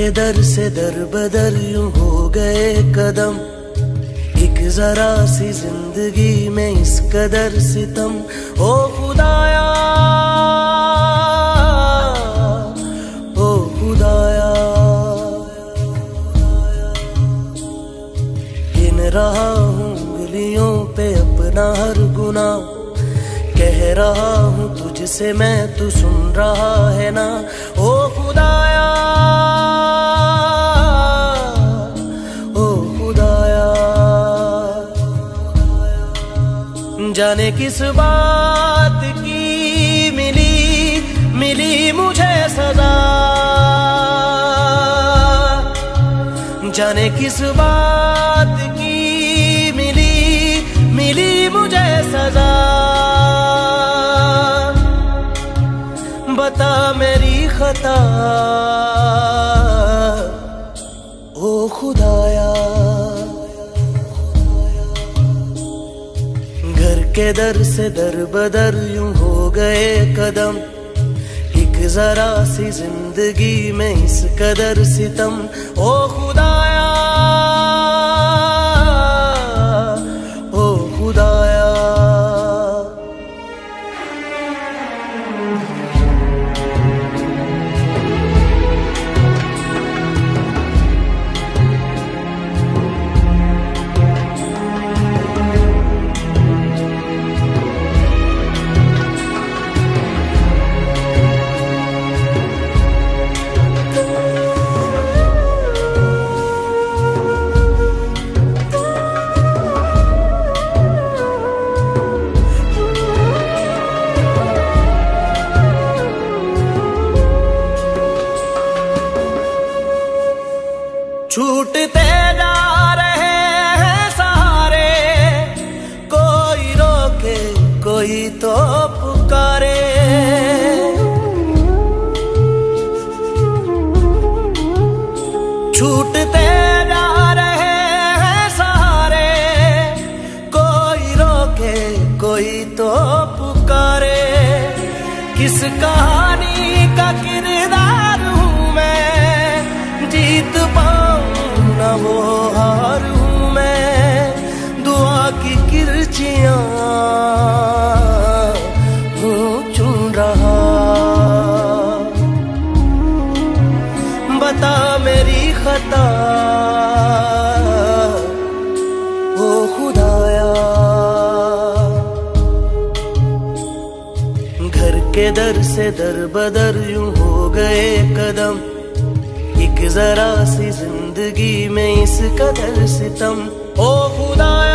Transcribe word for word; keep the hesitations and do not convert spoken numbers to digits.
के दर से दर बदर यूं हो गए कदम, एक जरा सी जिंदगी में इस कदर सितम। ओ खुदाया, ओ खुदाया, गिन रहा हूँ उंगलियों पे अपना हर गुनाह, कह रहा हूँ तुझसे मैं, तू सुन रहा है ना। ओ खुदाया, ओ खुदाया, जाने किस बात की मिली मिली मुझे सजा, जाने किस बात की मिली मिली मुझे सजा। बता मेरी खता ओ खुदाया, घर के दर से दर बदर यूं हो गए कदम, एक जरा सी जिंदगी में इस कदर सितम। ओ खुदाया, ओ खुदाया, छूटते जा रहे हैं सहारे, कोई रोके कोई तो पुकारे। छूटते जा रहे हैं सहारे, कोई रोके कोई तो पुकारे। किस कहानी का किरदार हूँ मैं, जीत पाऊं न वो हार हूँ मैं। दुआ की किरचियां हूँ चुन रहा, बता मेरी खता ओ खुदाया। घर के दर से दर बदर यूं हो गए कदम, एक जरा सी जिंदगी में इस कदर सितम। ओ खुदाया,